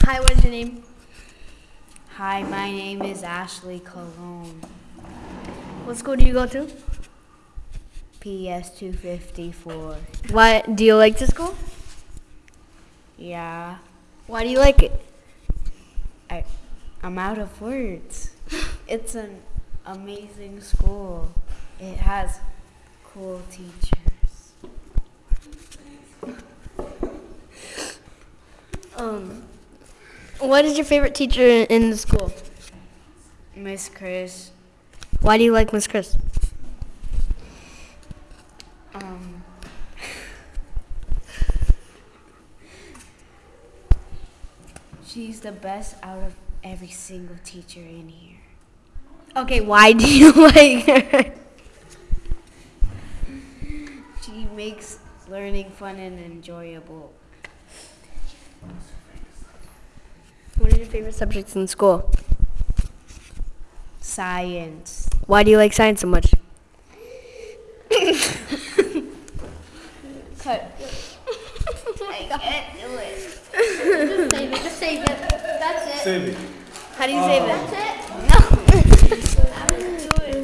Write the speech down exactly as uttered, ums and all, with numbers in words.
Hi, what is your name? Hi, my name is Ashley Cologne. What school do you go to? P S two fifty-four. Why do you like the school? Yeah, Why do you like it? I, I'm out of words. It's an amazing school. It has cool teachers. Um, what is your favorite teacher in, in the school? Miss Chris, Why do you like Miss Chris? um, she's the best out of every single teacher in here. Okay, why do you like her? She makes learning fun and enjoyable. What are your favorite subjects in school? Science. Why do you like science so much? Cut. I can't do it. Just save it. Just save it. That's it. Save it. How do you save it? That's it. No.